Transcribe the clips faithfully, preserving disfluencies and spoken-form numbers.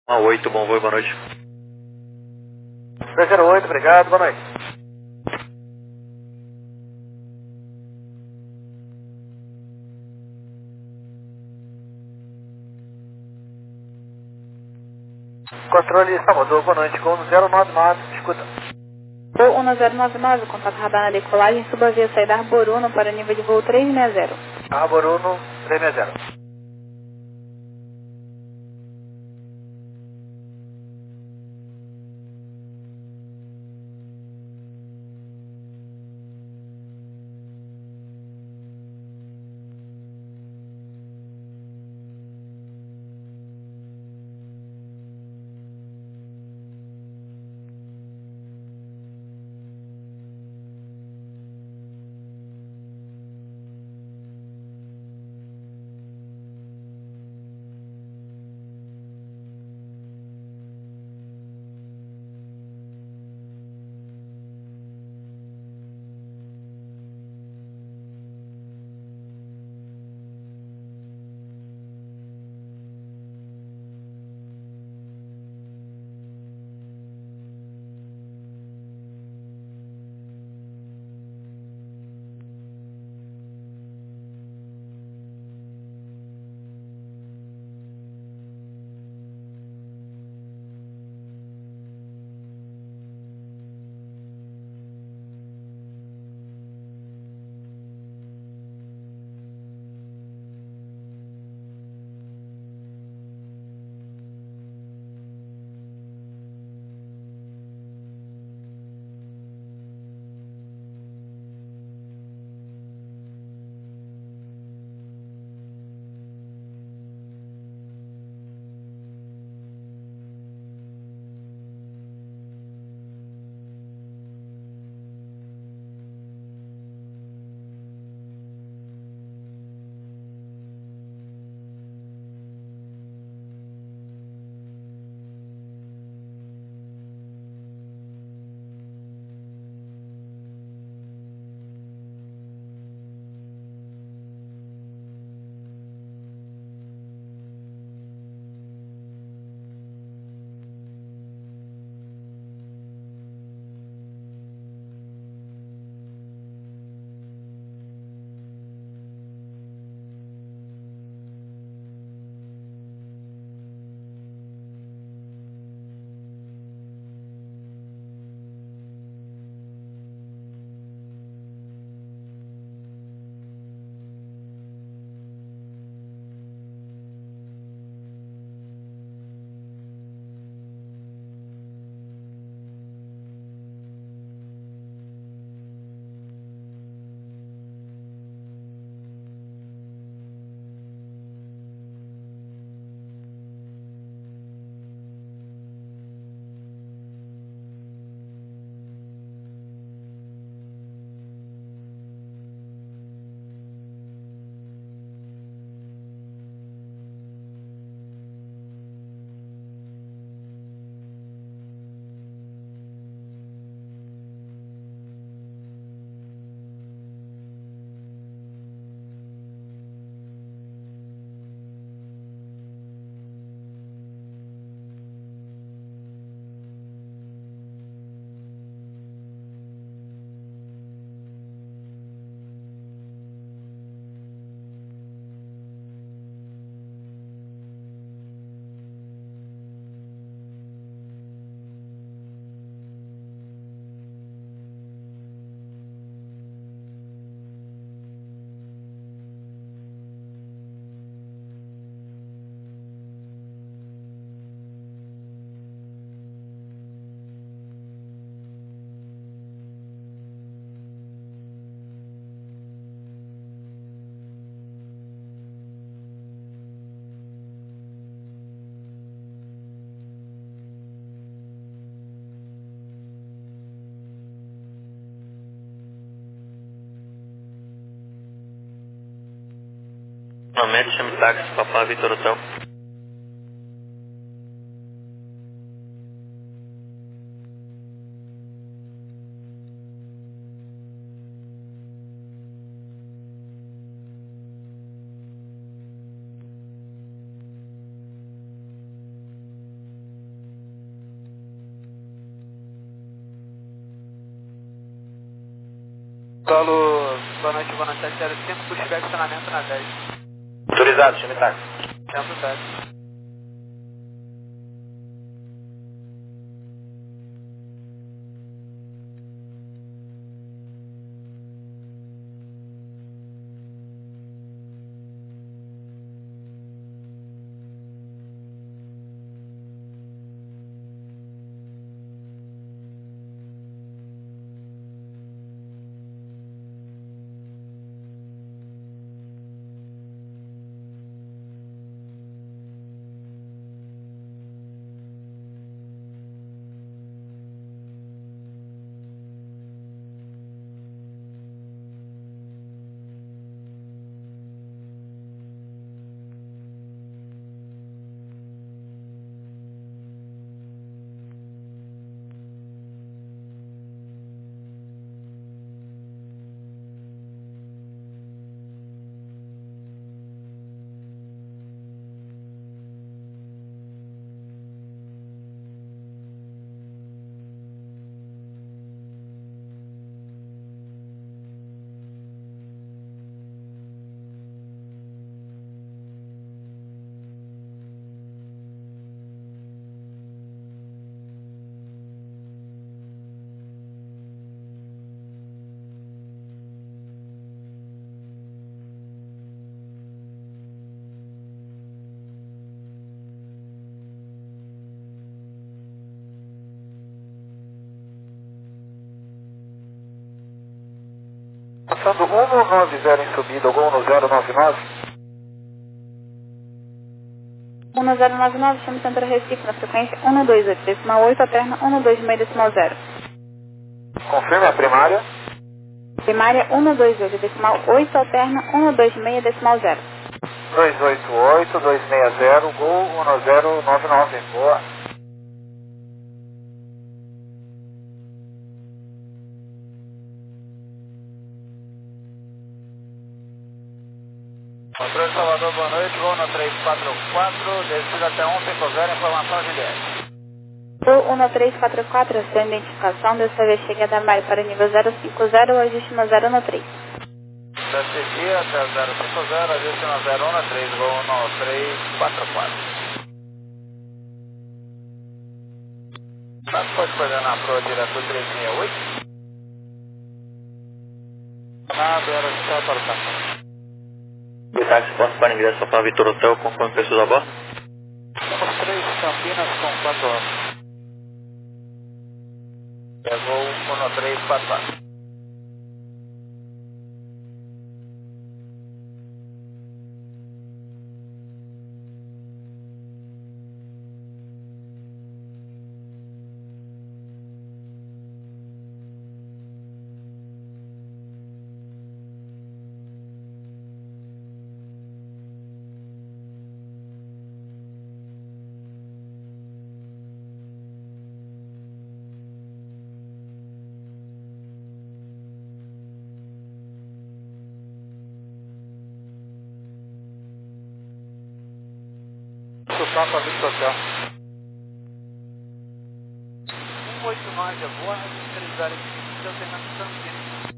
Ah, oito, bom voo, boa noite. dois zero oito, obrigado, boa noite. Controle Salvador, boa noite, com zero nove nove, escuta. Voo um zero nove nove, contato radar na decolagem, suba via saída Arboruno para nível de voo trezentos e sessenta. Arboruno, trezentos e sessenta. Médio, chame táxi, Papá Vitor Hotel. Solo, boa noite, boa noite, sete zero cinco, pushback estacionamento na dez. Autorizado, chame táxi. Centro dez. Passando um no nove zero em subida, Gol no zero nove nove. um no zero nove nove, chame Centro Recife na frequência um no dois oito decimal oito, alterna um no dois meio decimal zero. Confirme a primária. Primária um no dois oito decimal oito, alterna um no dois meio decimal zero. dois oito oito, dois seis zero, Gol um no zero nove nove. Boa. Controle Salvador, boa noite, Gol no três quatro quatro, descida até um cinco zero, informação de dez. Gol um no três quatro quatro, sua identificação, dessa vez chega da Mari para nível zero cinco zero, ajuste no zero no três. Da C G até zero cinco zero, ajuste no zero um no três, Gol no três quatro quatro. Mas pode fazer na Pro direto três seis oito? Nada, era só para o café. O táxi posso para ingresso para Vitor Hotel, conforme pessoas a bordo? Temos três Campinas com quatro horas. Pegou um no três quatro quatro. Papa Victor Hotel. um oito nove a boa, três horas e quinze, alternando Campinas.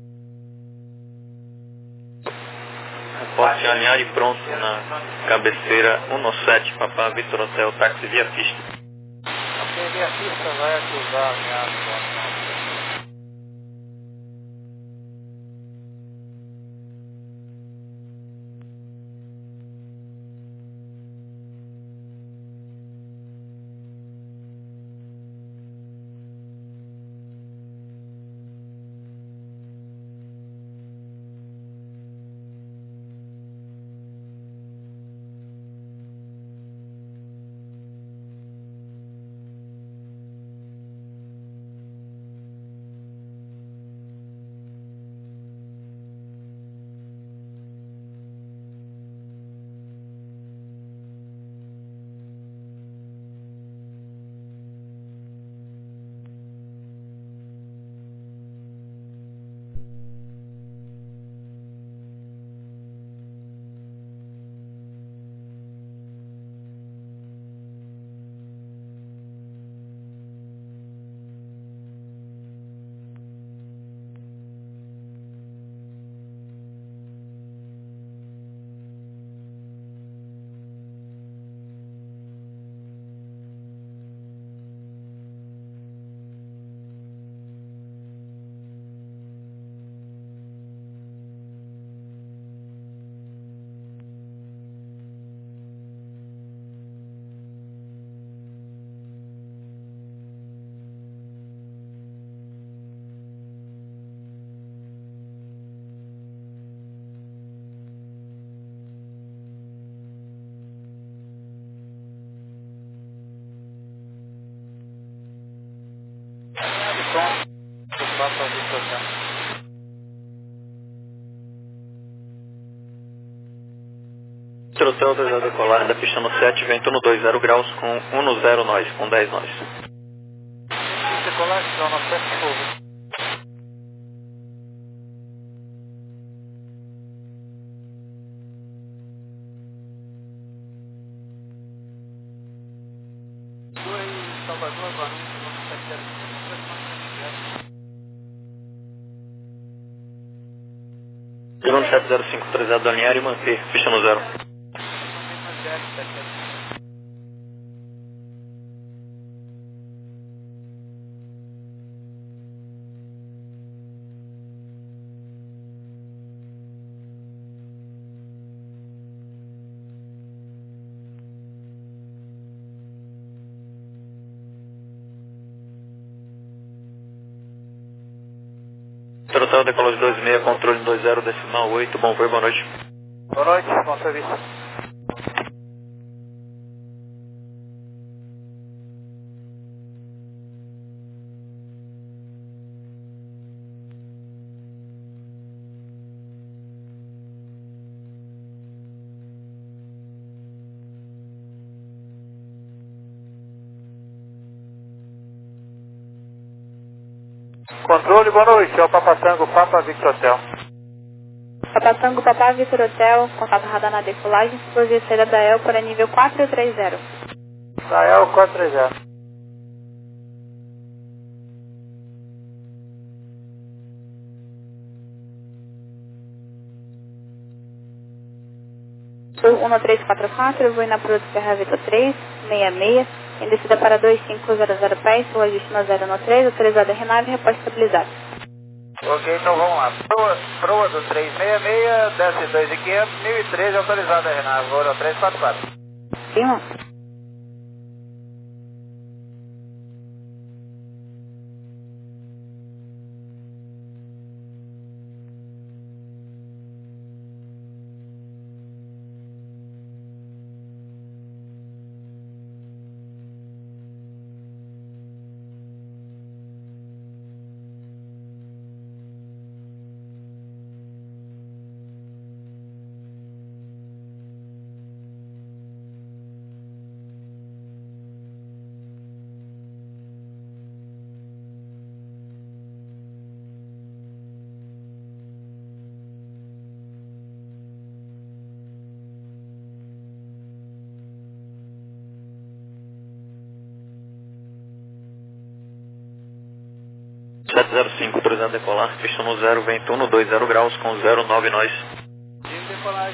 Reporte alinhar e pronto na cabeceira um no sete, Papá Vitor Hotel, táxi via pista. Ok, via pista vai acusar a ameaça. com o Papa Victor Hotel. Victor Hotel, autorizado a decolar da pista no sete, vento no dois zero graus com um no zero nós, com dez nós. Decolar, então, no sete, fogo. Salvador, agora, Segundo sete zero cinco, autorizado a alinhar e manter, pista no zero. Victor Hotel, decolagem dois seis, controle dois zero, decimal oito, bom voo, boa noite. Boa noite, bom serviço. Controle, boa noite, é o Papa Tango, Papa Victor Hotel. Papa Tango, Papa Victor Hotel, contato radar na decolagem, explosivo saída da E L para nível quatro três zero. Da E L quatro três zero. Sul um três quatro quatro, vou na Prua do Serra Vitor três seis seis, em descida para dois cinco zero zero pés, o ajuste no zero no três, autorizado a renave e reposto estabilizado. Ok, então vamos lá. Proa, proa do três seis seis, desce dois mil e quinhentos, mil e treze, autorizada a renave, voo no três quatro quatro. Sim, sete zero cinco, autorizado a decolar, pista no zero, vento um no dois zero graus com zero nove nós. Decolagem,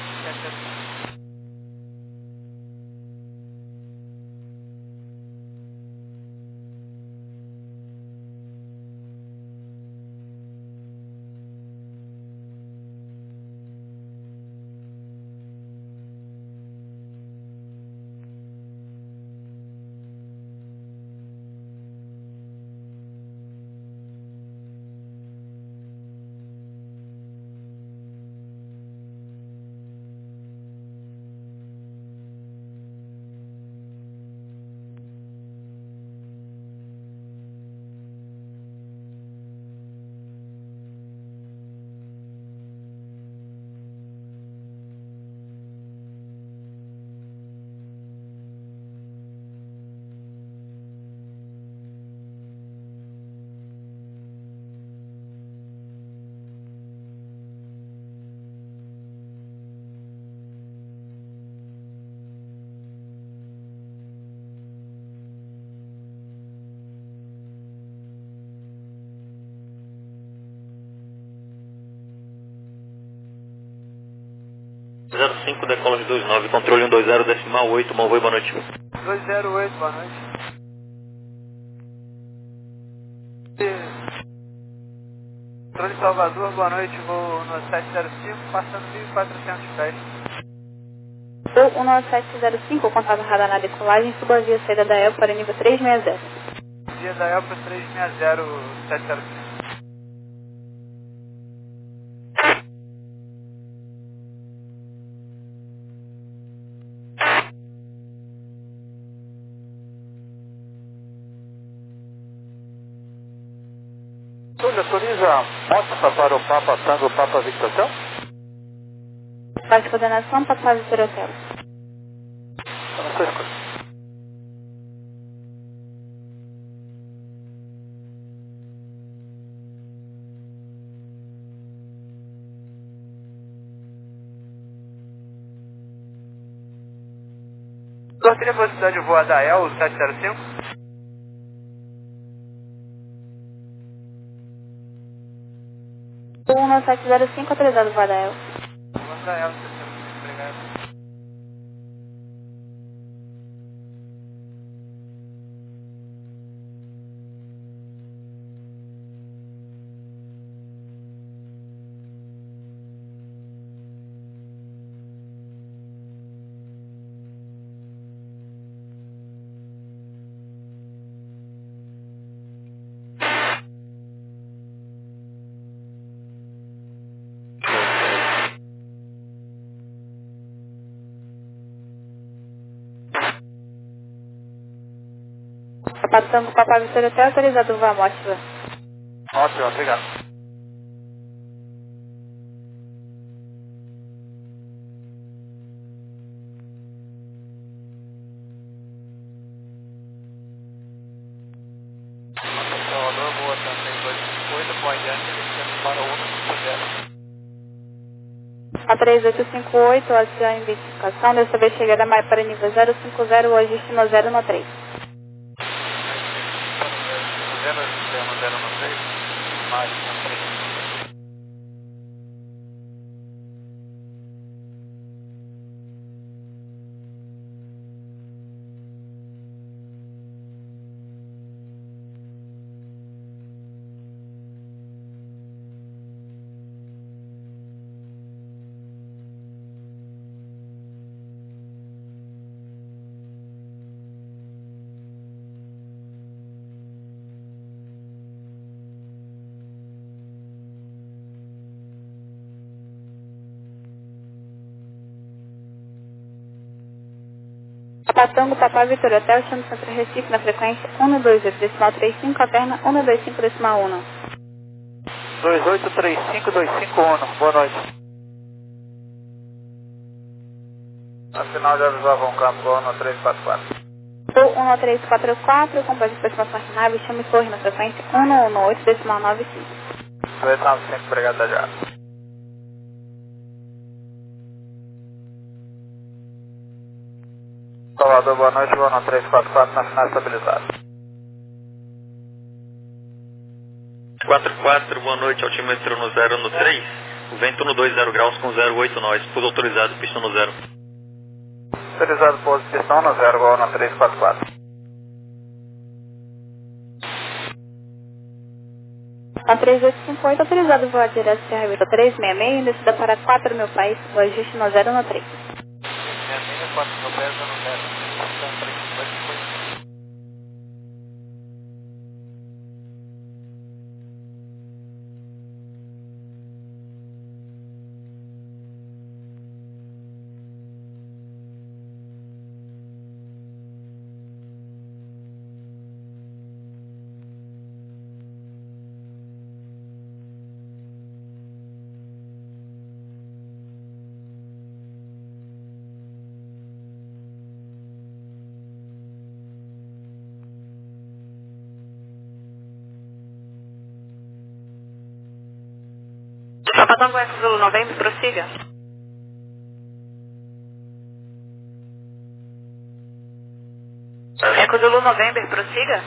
zero cinco, decolagem dois nove, controle um dois zero, decimal oito, bom voo, boa noite. dois zero oito, boa noite. Controle Salvador, boa noite, vou no sete zero cinco, passando mil e quatrocentos pés. Sul um sete zero cinco, contato radar na decolagem, suba via saída da E L para nível três seis zero. Dia da E L para três seis zero, sete zero cinco. Brasília, autoriza a moto para o Papa Tango, Papa Victor Hotel? Faz coordenação, Papa Victor Hotel. Eu não sei escuta. Gostaria de velocidade de voo da E L sete zero cinco? um sete zero cinco, autorizado voo da E L. Voo da E L sete zero cinco, obrigado. Papa Tango, Papa Victor Hotel, autorizado voo a Mótiva. Ótimo, obrigado. Salvador, boa também, dois cinco oito, Boa Yankee, para o A três oito cinco oito, a sua identificação, dessa vez chegada mais para nível zero cinco zero, hoje estima zero no três. zero zero no três, mais no três. Papa Tango, Papa Victor Hotel, chama Centro Recife na frequência um dois oito decimal trinta e cinco, alterna um dois cinco decimal um. dois oito três cinco dois cinco um, boa noite. Afinal de avisar Von Campo, Gol no três quatro quatro. Ou um três quatro quatro, complete de aproximação final, chama e torre na frequência um um oito decimal nove cinco. dois nove cinco, obrigado, da já. Salvador, boa noite, Gol no três quatro quatro, na final estabilizado. quatro quatro, boa noite, altímetro no zero no três, o vento no dois zero graus com zero oito nós, pouso autorizado, pista no zero. Autorizado, pouso, pistão no zero, Gol no três quatro quatro. A três oito cinco oito, autorizado voar direto Serra Vitor três seis seis, descida para quatro mil país, o ajuste no zero no três. seis seis, quatro mil pés, no zero, pistão três dois cinco. Papa Tango Eco Zulu Novembro, prossiga. Eco Zulu Novembro, prossiga.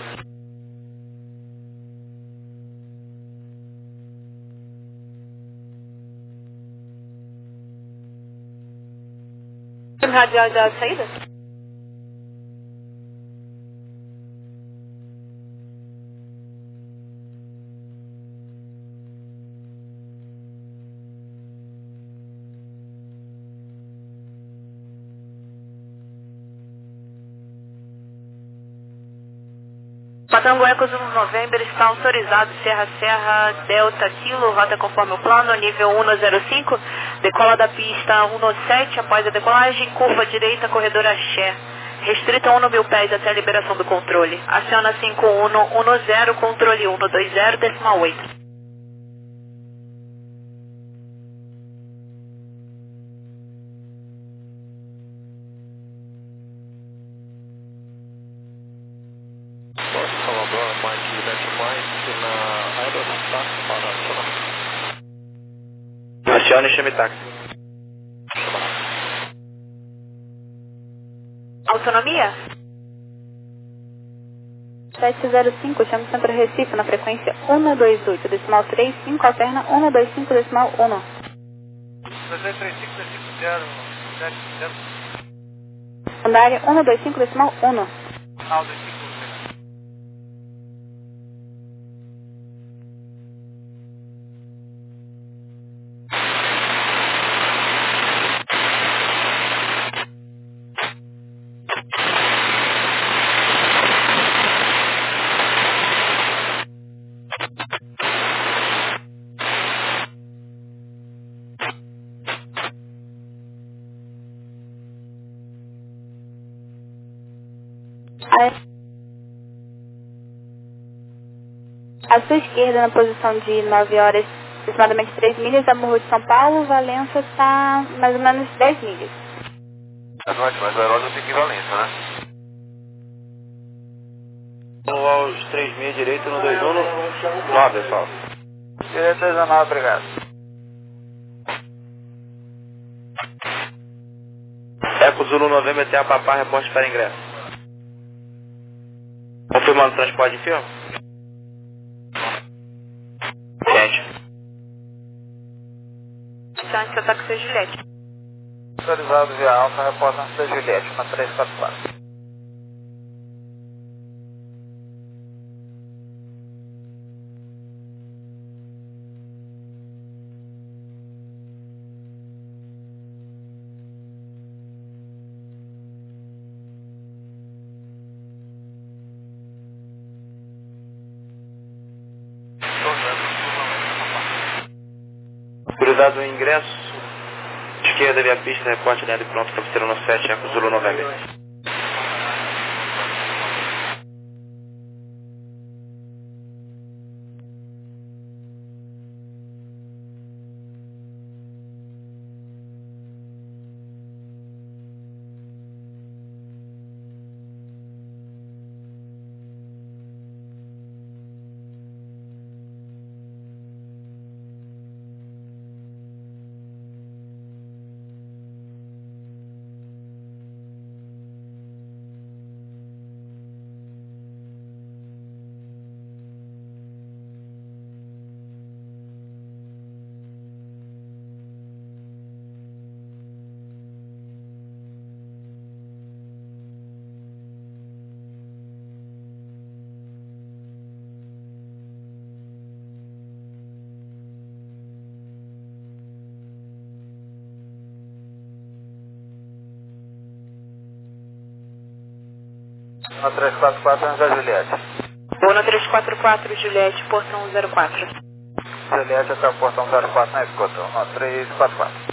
Radial da saída? Patango Eco Zulu November está autorizado Serra Serra Delta Kilo, rota conforme o plano, nível um zero cinco, decola da pista um sete após a decolagem, curva direita, corredor Axé, restrita um mil pés até a liberação do controle. Aciona cinco um um zero, controle um dois zero, decimal oito. Acione e chame táxi. Autonomia? sete zero cinco, chama o Centro Recife na frequência um dois oito, decimal três cinco, alterna um dois cinco, decimal um. dois três cinco, zero sete zero. Andária um dois cinco, decimal um. Ah, dois cinco. À sua esquerda, na posição de nove horas, aproximadamente três milhas, a Morro de São Paulo, Valença está mais ou menos dez milhas. Mas o aeródromo tem equivalência, né? Vamos aos três milhas direito no dois um nove, pessoal. Direito dois nove, obrigado. Eco Zulu Novembro até a Papá, reporte para ingresso. Confirmando o transporte de filme? Gente. Distância táxi Juliette. Autorizado via Alfa, reporta na Juliette, uma três quatro quatro. Autorizado o ingresso. Esquerda via pista, reporte dentro e pronto, cabeceira no sete, Eco Zulu Novembro. Uma três quatro quatro, Anza Juliette. Uno três quatro quatro, Juliette, portão zero quatro. Juliette até o portão zero quatro na escuta. Uma três quatro quatro.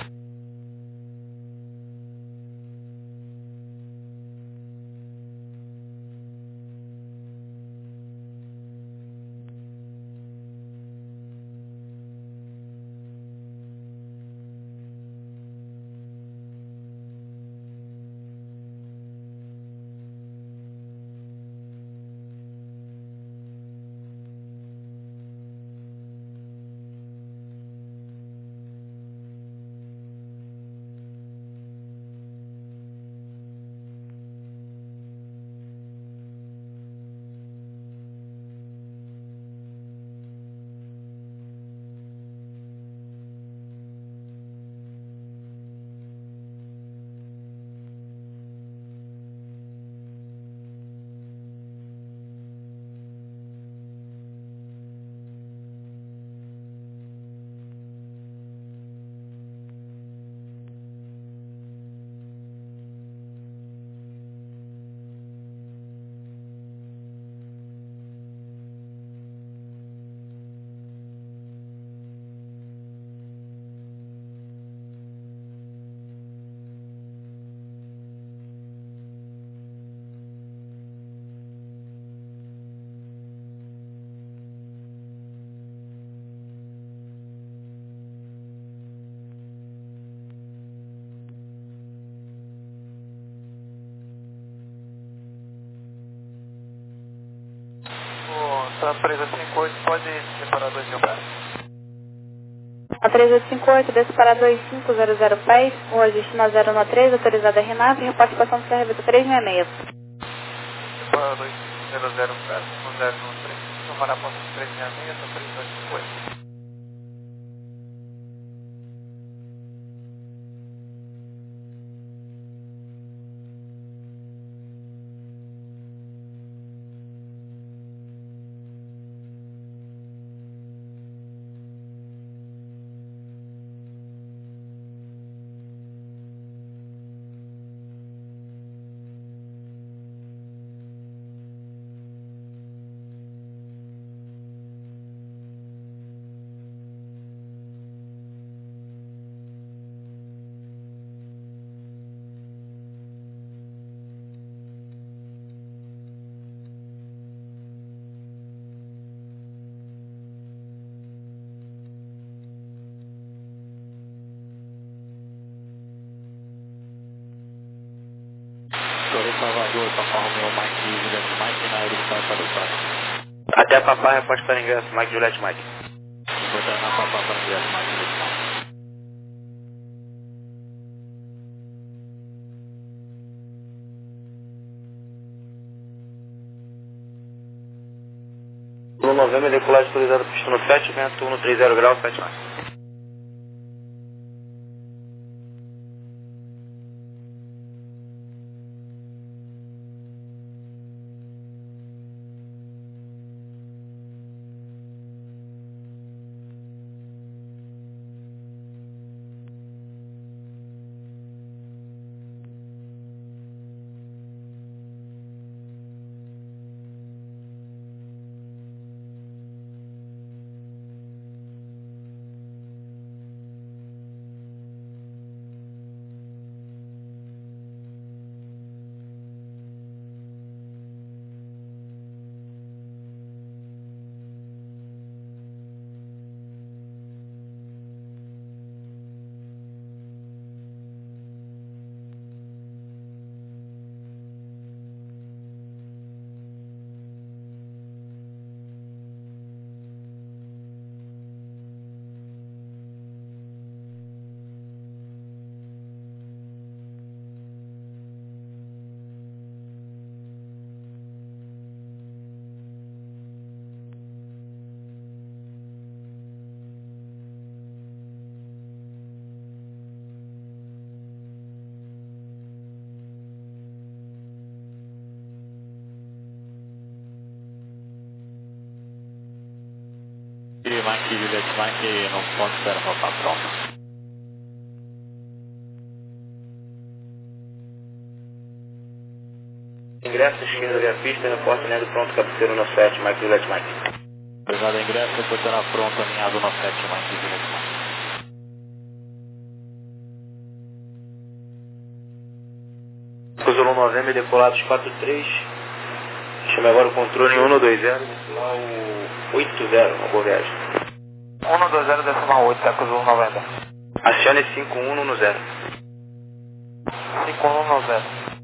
A três oito cinco oito pode separar dois mil pés. A três oito cinco oito, desce para dois cinco zero zero pés, o ajuste na zero um três, autorizada a Renata, e repartição do Serra Vitor três seis seis. Separar dois zero zero pés, um zero um três, tomar a ponta três seis seis, a três oito cinco oito. Salvador, Papai Romeo, Mike, Juliette, Mike, na Aerostar para o Estado. Até Papai, reporte para ingresso, Mike, Juliette, Mike. Reportar na Papai para ingresso, Mike, Juliette, Mike. No novembro, decolagem autorizada pista no sete, vento um três zero graus, sete mais. Mike, Juliette, Mike, no ponto zero, Papai, pronto. Ingresso, esquerda via pista, reporte alinhado pronto, cabeceiro no sete, Mike, Juliette, Mike. Obrigado, ingresso, reportará pronto, alinhado no sete, Mike, Juliette, Mike. Zulu novembro, decolados quatro três. Chama agora o controle em um dois zero, decimal oito zero, uma boa viagem. um dois zero, decimal oito, Eco Zulu novembro. Acione cinco um um zero. cinco um um zero.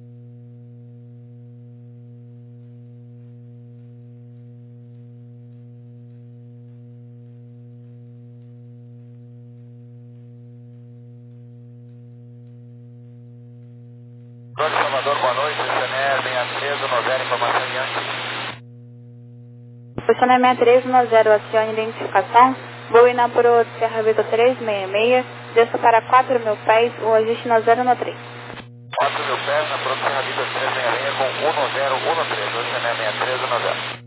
Salvador, boa noite, C N E seis três um zero, informação Yankee. C N E seis três um zero, acione identificação, vou ir na Pro Serra Vitor três seis seis, desça para quatro mil pés, o ajuste na zero um três. quatro mil pés na Pro Serra Vitor três seis seis com um zero um três, C N E seis três um zero.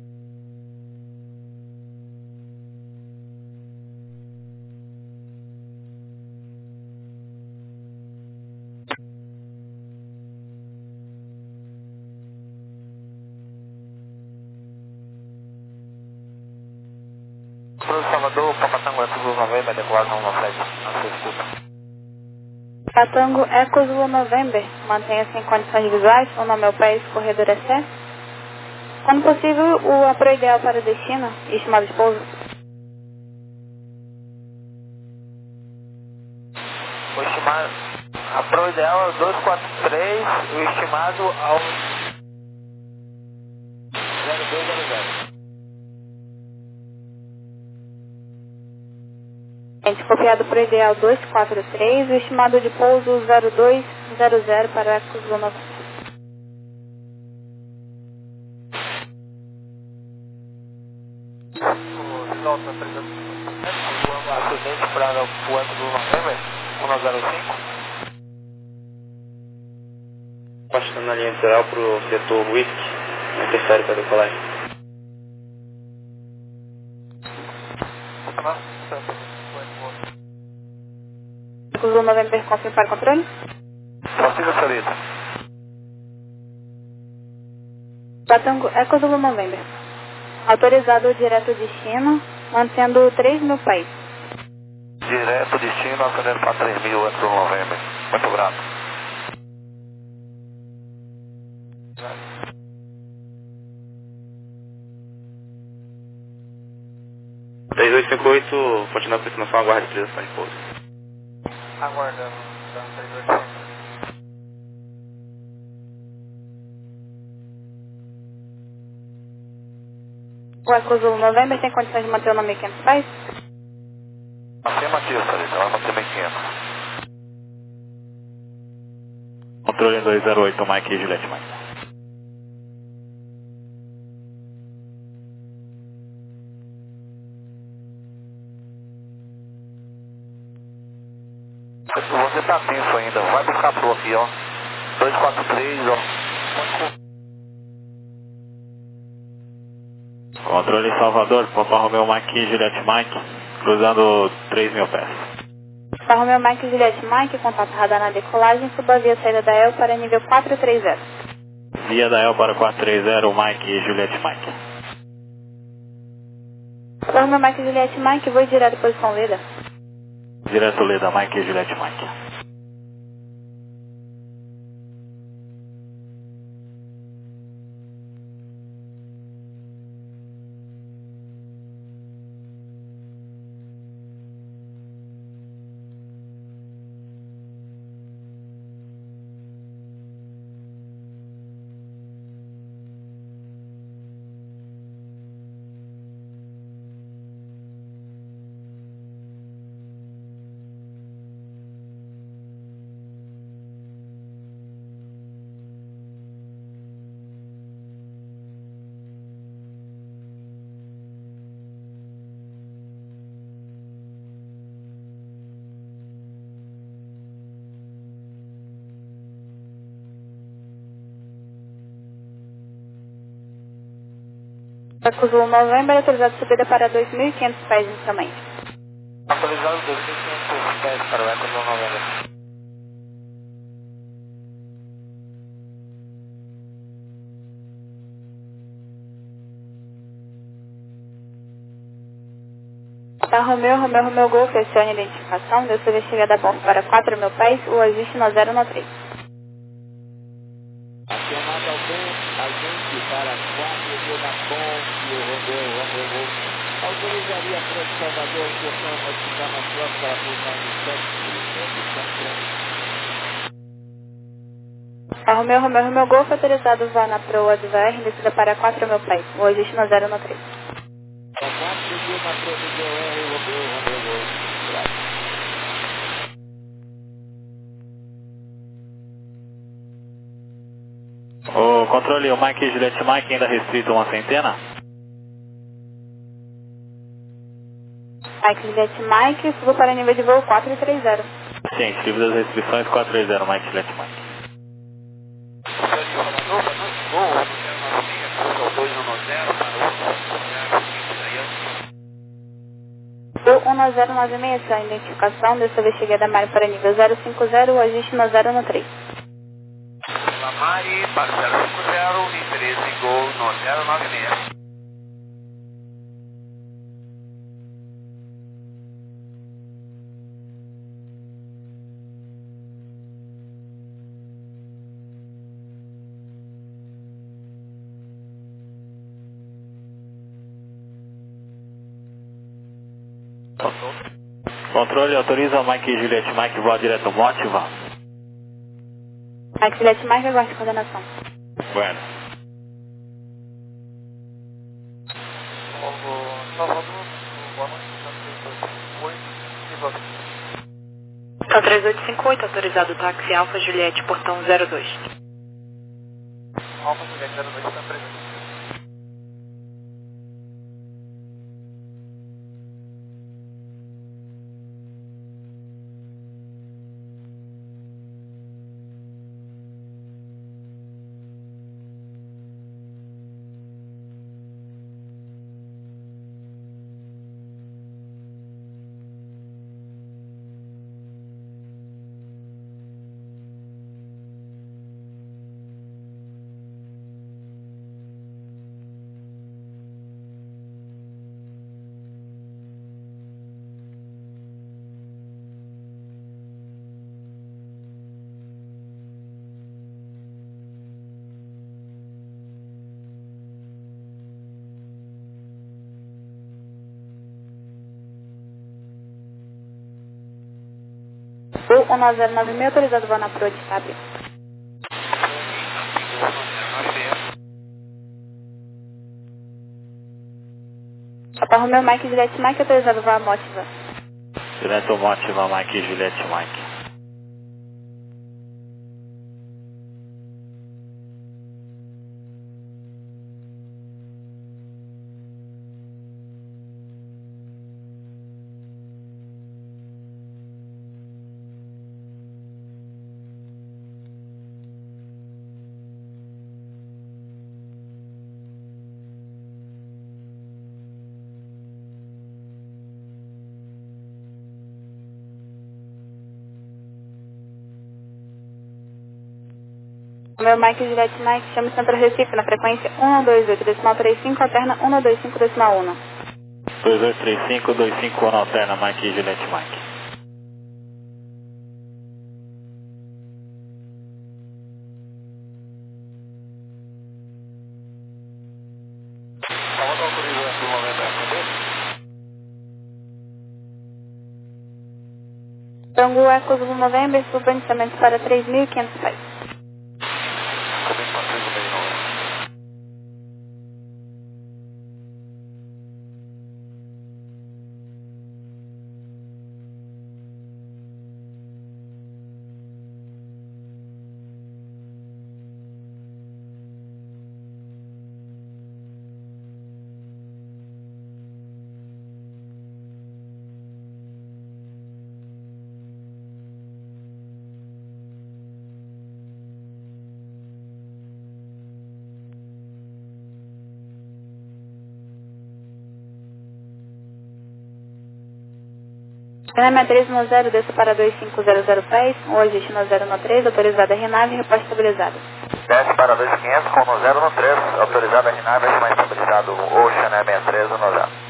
Salvador, Papatango, Eco Zulu novembro, decolação no sete, a sua escuta. Patango, Eco Zulu November, mantenha-se em condições visuais, o nome é o país, corredor é C. Quando possível, o apro ideal para o destino, estimado pouso. O estimado, a pro ideal é o dois quatro três, o estimado ao zero dois zero zero. Gente, copiado para o ideal dois quatro três, o estimado de pouso zero dois zero zero para Eco Zulu noventa. Acidente para o Eco Zulu noventa, um zero cinco. Passando na linha lateral para o setor Whisky, necessário para decolagem. Eco Zulu noventa, confirme para controle. Consiga salida. Patango, Eco Zulu noventa. Autorizado direto destino, mantendo três mil pés. Direto destino, acendendo para três mil, Eco Zulu noventa. Muito grato. três dois cinco oito, continua a aproximação, aguarde a utilização de pouso. Aguardando, tá, três dois cinco oito. O Eco Zulu noventa tem condições de manter o nome quinhentos pés? Afirmativo, Sarita, vai manter bem quinhentos. Controle dois zero oito, Mike e Juliette Mike. Você tá tenso ainda, vai buscar pro aqui, ó. dois quatro três, ó. Controle Salvador, Papa Romeo Mike e Juliette Mike, cruzando três mil pés. Papa Romeo Mike e Juliette Mike, contato radar na decolagem, suba via saída da E L para nível quatro três zero. Via da E L para quatro três zero, Mike e Juliette Mike. Papa Romeo Mike e Juliette Mike, vou direto posição Leda. Direto Leda, Mike e Juliette Mike. Eco Zulu noventa, autorizado subida para dois mil e quinhentos pés inicialmente. Autorizado dois mil e quinhentos pés para o Eco Zulu noventa. Tá, Romeu, Romeu, Romeu Gol, questione a identificação, deu sua chegada a ponto para quatro mil pés, o ajuste no zero no três. Acionado alguém, agente para quatro mil na ponte, o Romeu, Romeu Gol. Autorizaria a Frente Salvador, inserção a modificar mais próximo para a posição de sete. Tá, Romeu, Romeu, Romeu Gol, autorizado vá na proa do V R, descida para quatro mil pés, o ajuste no zero no três. quatro mil na proa do V R, Romeu, Romeu Gol. O controle, o Mike e Juliette Mike ainda restrito uma centena? Mike e Juliette Mike, subo para nível de voo quatro três zero. Sim, livre das restrições quatro três zero, Mike e Juliette Mike. O um zero nove seis, a identificação, dessa vez chegada Mari para nível zero cinco zero, o ajuste no zero no três. Mari para zero cinco zero, interesse Gol no zero nove seis. Controle, autoriza o Mike e Juliette Mike voar direto Motiva. Mike e Juliette Mike, aguarde coordenação. Bueno. Salvador, boa noite, oito, três oito cinco oito, autorizado táxi Alfa Juliette, portão zero dois. Alfa Juliette zero dois, está presente. O um nove zero nove seis, autorizado voo na proa de Fábio. Papa Romeo Mike Juliette Mike, autorizado voo a Motiva. Direto Motiva Mike Juliette Mike. Romeo Mike Juliette Mike, chama Centro Recife na frequência um dois oito decimal trinta e cinco, alterna um dois cinco decimal um. dois dois três cinco, dois cinco um, alterna Mike Juliette Mike. Estamos autorizando no momento a responder? Tango Eco Zulu November, subanistamento para três mil e quinhentos pés. Cinema três um zero, desça para dois cinco zero zero pés, hoje destino zero um três, autorizada R nave, reposta estabilizada. Desce para dois quinhentos com zero um três, autorizada R nave, mais estabilizado Ocean sessenta e três um zero.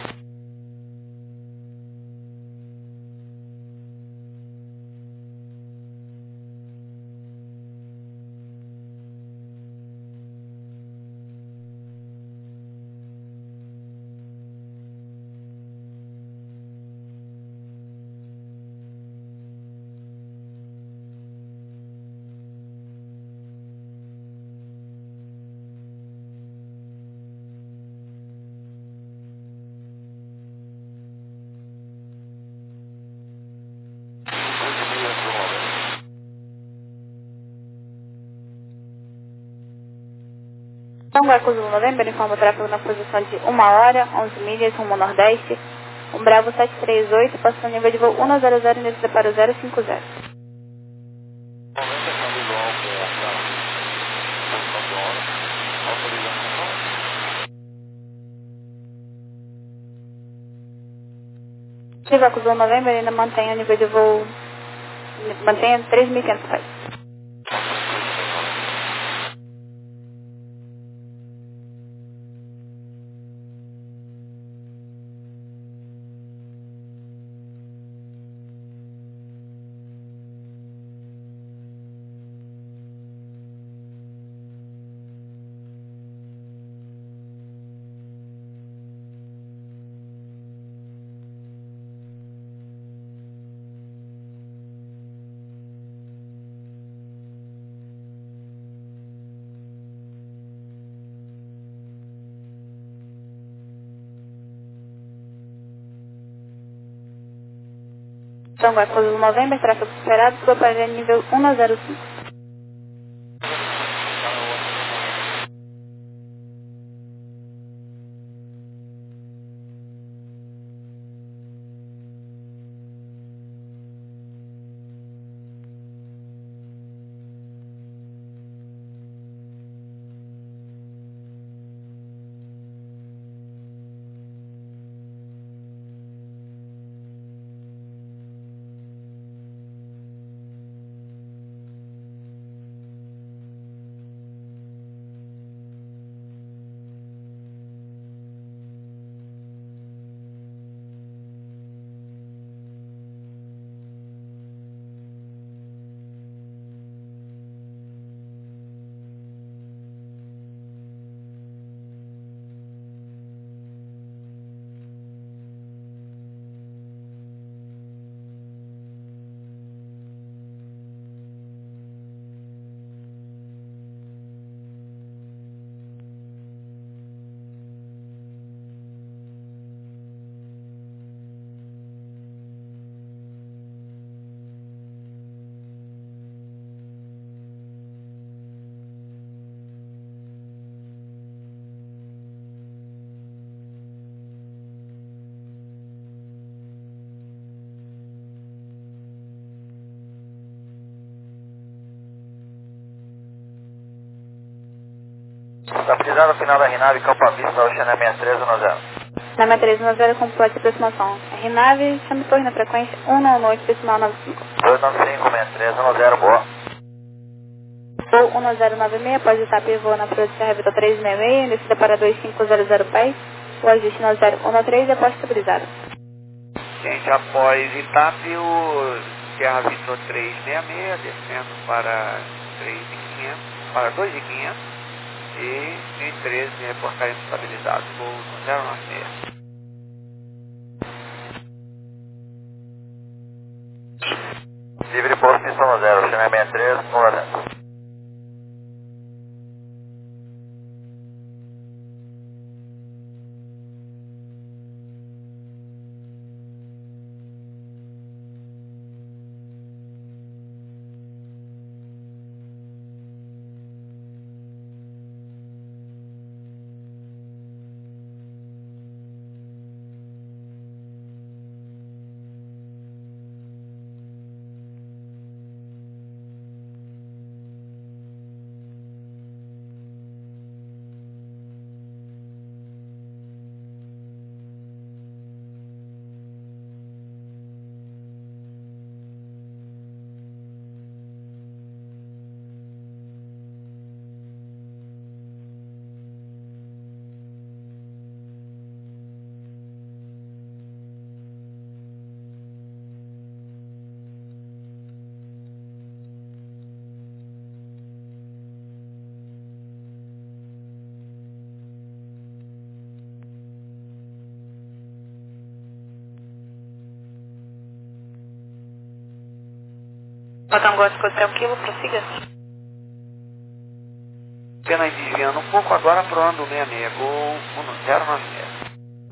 Tango Eco Zulu November, informa o tráfego na posição de uma hora, onze milhas, rumo nordeste. Um Bravo sete três oito, passando nível de voo um zero zero, início para o zero cinco zero. Tango Eco Zulu November ainda mantém o nível de voo, mantém três mil e quinhentos pés. Tango Eco Zulu November, tráfego superado, sua para nível um zero cinco. Está precisando no final da Rinave, Campo Avista, da Oceana sessenta e três um zero. Na sessenta e três um zero, complete de aproximação. Rinave, chame torre na frequência um nove oito, decimal nove cinco. dois nove cinco, sessenta e três um zero, boa. Voo um zero nove seis, após etapa e voo na Proa de Serra Vitor trezentos e sessenta e seis, descida para dois cinco zero zero pés, o ajuste no zero um três e após estabilizado. Gente, após Itape, o Serra Vitor trezentos e sessenta e seis, descendo para três mil e quinhentos, para dois mil e quinhentos. E mil e treze reportaremos estabilizado, voo no zero nove seis. Livre posto, pistão no zero, Oceana sessenta e três, um zero. Tango Eco Zulu Kilo, prossiga. Pena desviando um pouco agora para o ano sessenta e seis, gol zero nove seis.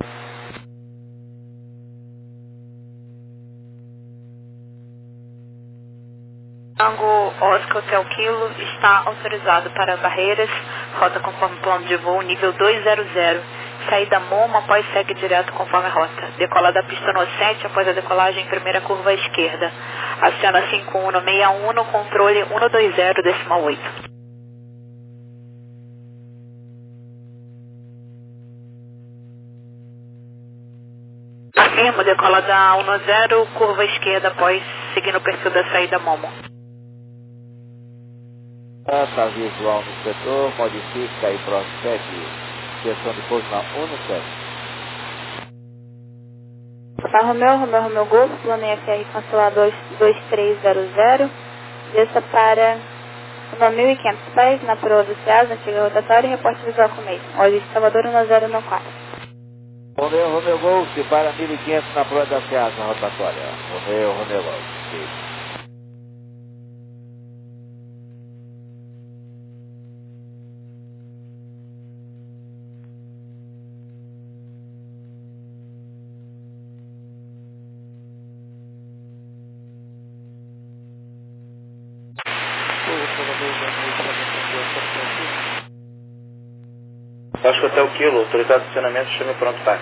Tango Oscar Hotel Kilo está autorizado para Barreiras, rota conforme plano de voo nível dois zero zero. Saída Momo, após segue direto conforme a rota. Decola da pista no sete, após a decolagem, primeira curva à esquerda. Aciona cinco um seis um no controle um dois zero, decimal oito. Afirmo, decola da um zero, curva à esquerda, após seguindo o perfil da saída Momo. Está visual no setor, modifica aí para o sete. Direção de pouso na um sete. Papa Romeu, Romeu, Romeu Golf, plano I F R cancelador dois três zero zero, desça para mil e quinhentos pés, na proa do Ceasa, antiga rotatória, e reporte visual com o mesmo. Hoje, Salvador um zero um quatro. Romeu, Romeu Golf, para mil e quinhentos na proa da Ceasa, rotatória. Romeu, Romeu Golf. Vasco até o quilo, autorizado de estacionamento, chame pronto, pai.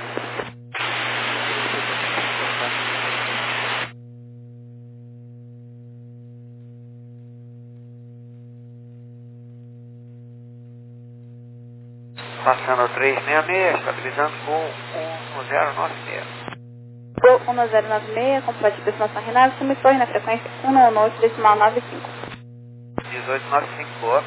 Passando trezentos e sessenta e seis, estabilizando com um zero nove seis. Gol um zero nove seis, complete de destinação Renata, emissor na frequência um nove nove decimal nove cinco. dezoito nove cinco, boa.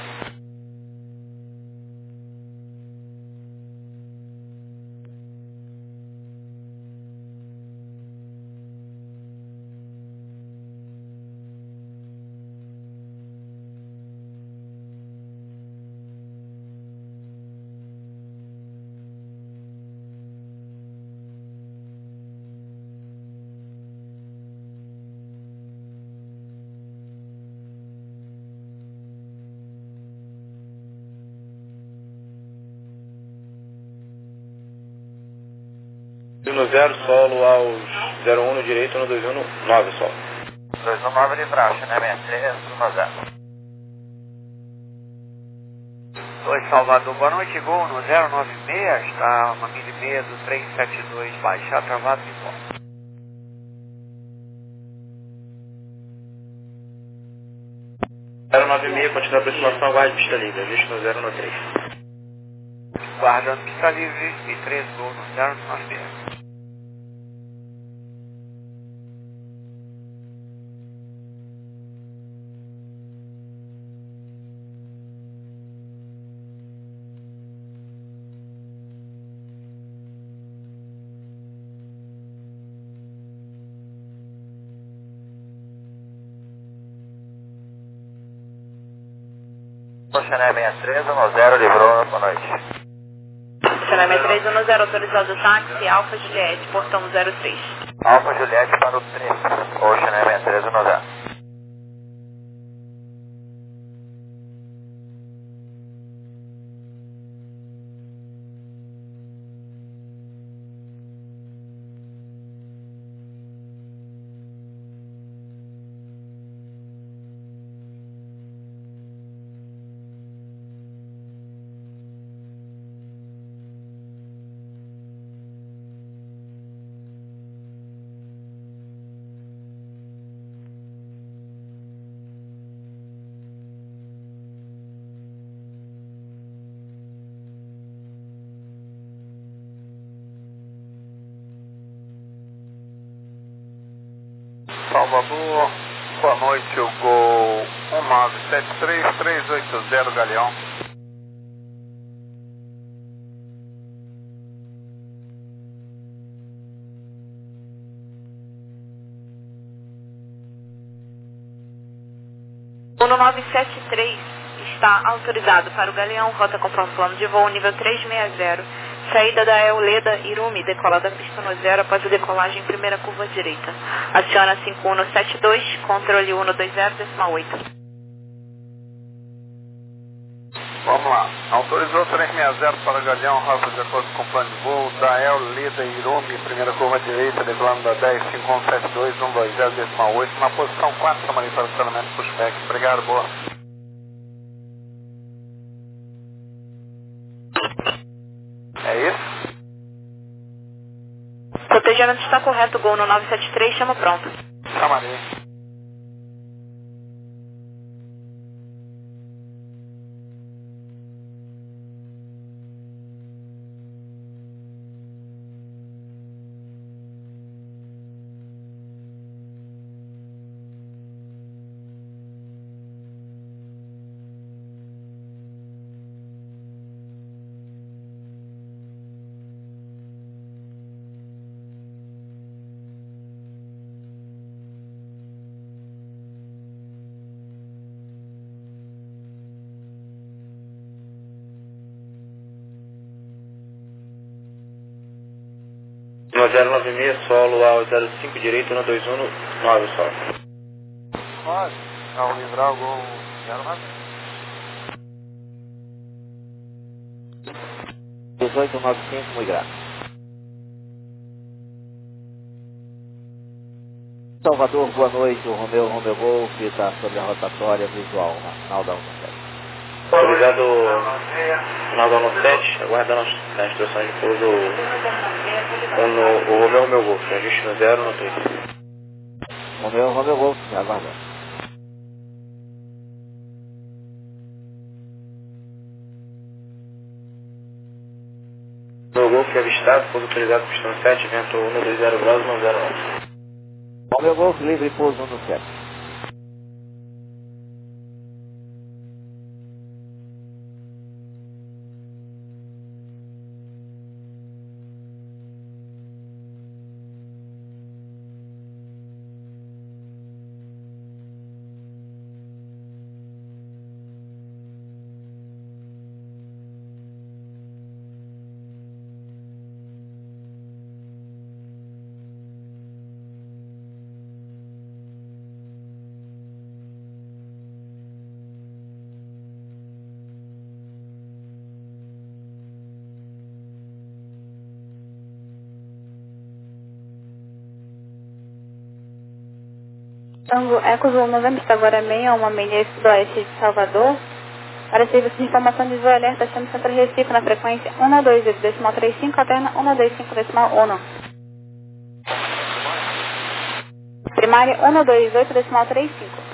No zero, solo aos zero um no direito, no dois um no nove, solo. dois um nove de braço, né, sessenta e três, um zero. dois Salvador, boa noite, gol no zero nove seis, está uma milha e meia do três sete dois, baixar travado de volta. zero nove seis, continua a aproximação, guarde pista livre, ajuste no zero no três. Guardando pista livre e três gol no zero nove seis. Oceané sessenta e três, um zero, livrou, boa noite. Oceané sessenta e três, um zero, autorizado táxi, Alfa Juliette, portão zero três. Alfa Juliette para o três, Oceané sessenta e três, um zero. Salvador, boa noite, o gol um nove sete três, três oito zero, Galeão. um nove sete três está autorizado para o Galeão, rota conforme plano de voo, nível trezentos e sessenta. Saída da Euleda Irumi, decola da pista no zero após a decolagem em primeira curva direita. Aciona cinco um sete dois, controle um dois zero, decimal oito. Vamos lá, autorizou trezentos e sessenta para o Galeão, rota de acordo com o plano de voo, da Euleda Irumi, primeira curva direita, decolando da dez cinco um sete dois, um dois zero, decimal oito, na posição quatro, camarão para estacionamento pushback. Obrigado, boa. É isso? Protejamento está correto, gol no nove sete três, chama pronto. Chamarei. No zero nove seis, solo ao zero cinco direito, no dois um no nove, solo. Pode, ao livrar o gol zero nove. dezoito nove cinco, muito grato. Salvador, boa noite, o Romeu Romeu Golf está sobre a rotatória visual nacional da um sete. autorizado final do ano sete, aguardando as instruções de pouso o Romeu Romeu Golf, ajuste no zero, no três. Romeu Romeu Golf, aguardando. Romeu Golf avistado, pouso autorizado pistão sete, vento um dois zero graus, um zero um. Romeu Golf livre, pouso um sete. Tango Eco Zulu Novembro está agora meia, uma milha sudoeste de Salvador. Para serviço de informação de voo alerta, chame Centro Recife na frequência um dois oito decimal trinta e cinco, alterna um dois cinco decimal um. Primária um dois oito decimal trinta e cinco.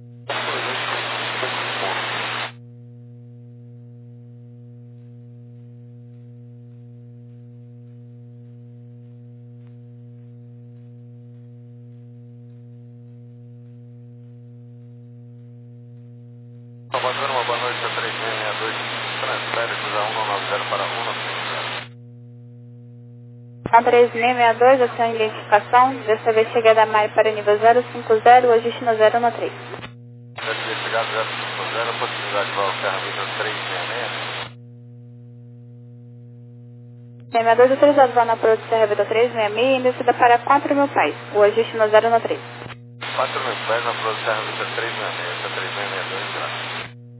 Salvador, uma boa noite, a três seis seis dois, transfere da um nove zero para um nove zero. A três seis seis dois, a sua identificação, dessa vez chegada a Mari para nível zero cinco zero, ajuste no zero no três. Deve ter chegado zero cinco zero, possibilidade de voar Serra Vista três seis seis. seis seis dois, autorizado voo na Proa de Serra Vida três seis seis, em descida para quatro mil pés, o ajuste no zero no três. quatro mil pés na Proa de Serra Vista três seis seis, essa três seis seis dois, graças.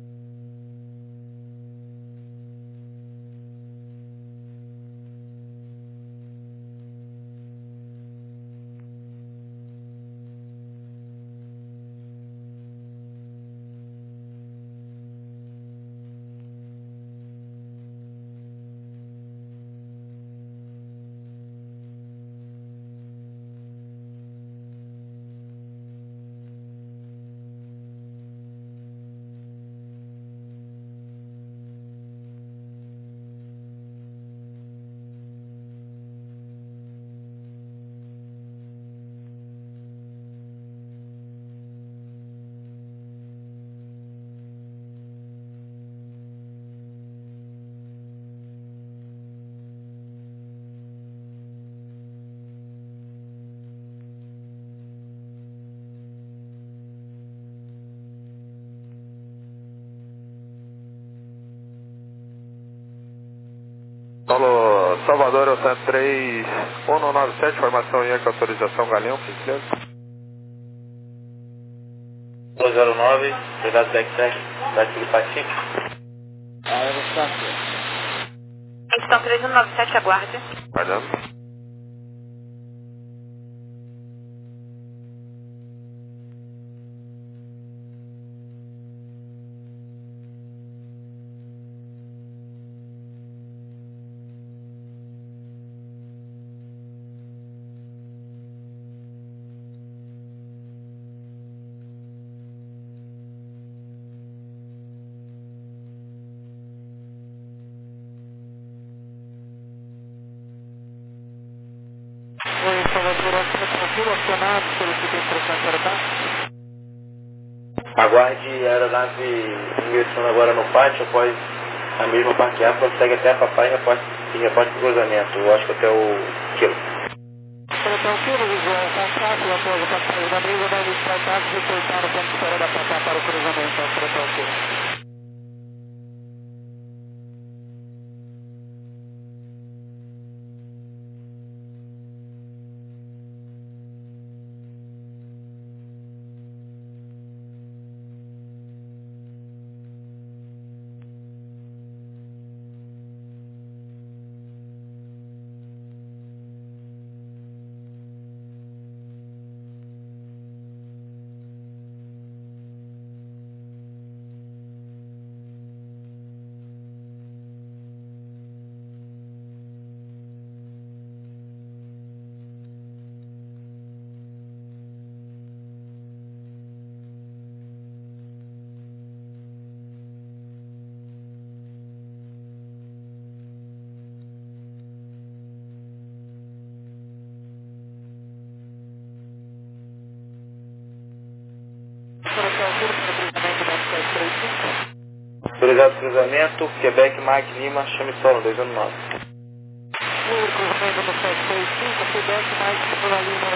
Paulo, Salvador, é o três um nove sete, formação I A C, autorização Galeão, por gentileza. dois zero nove, cuidado backside, daqui do Pacífico. Aerostácio. Questão três um nove sete, aguarde. Guardando. Oi, Salvador, acima tranquilo, acionado, solicita instruções para cá. Aguarde a aeronave ingressando agora no pátio, após a mesma parquear, prossegue até a papai e reporte, e reporte o cruzamento, eu acho que até o quilo. Para tranquilo, visual, contato, após a passagem da mesa, vai iniciar o táxi, reportar no ponto de espera da papai para o cruzamento, para tranquilo. Autorizado cruzamento, Quebec, Mike, Lima, chame solo, dois um nove. Número cruzamento no sete seis cinco, Quebec, Mike, Lima, Lima,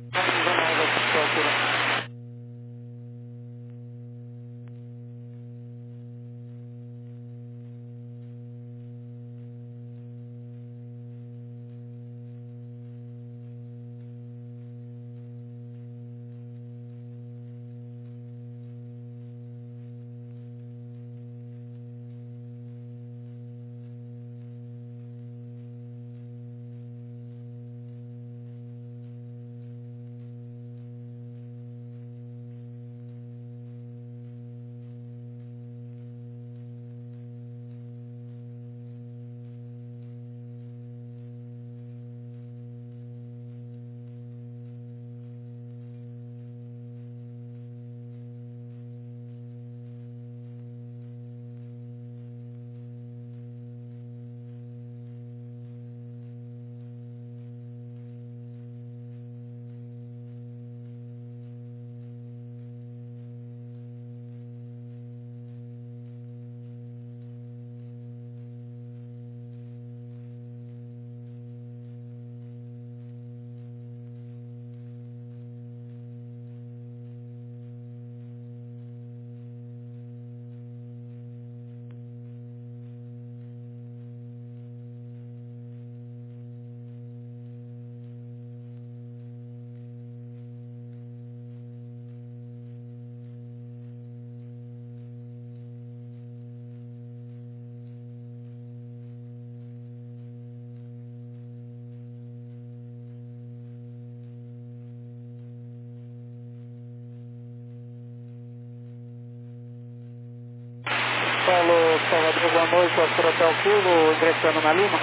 Paulo Salvador, boa noite, Oscar Hotel Kilo, ingressando na Lima.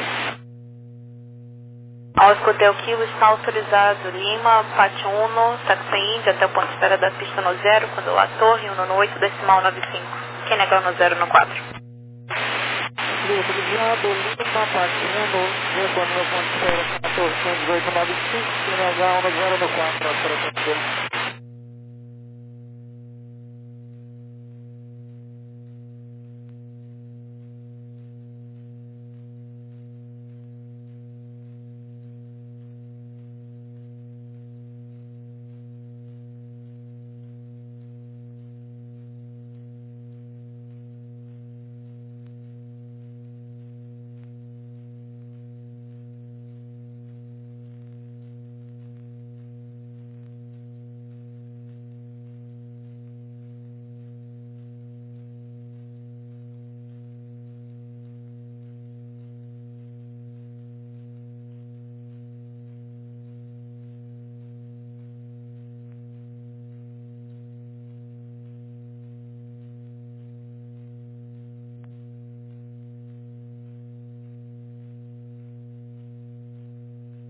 Oscar Hotel Kilo está autorizado, Lima, Pátio um, táxi Índia até o ponto de espera da pista no zero, quando lá Torre, um no oito, decimal nove cinco. Quem negou no zero no quatro? Obrigado, Lima, Pátio um, retorno no ponto de espera da Torre, cento e dezoito nove cinco, quem negar um no zero no quatro, Oscar Hotel Kilo.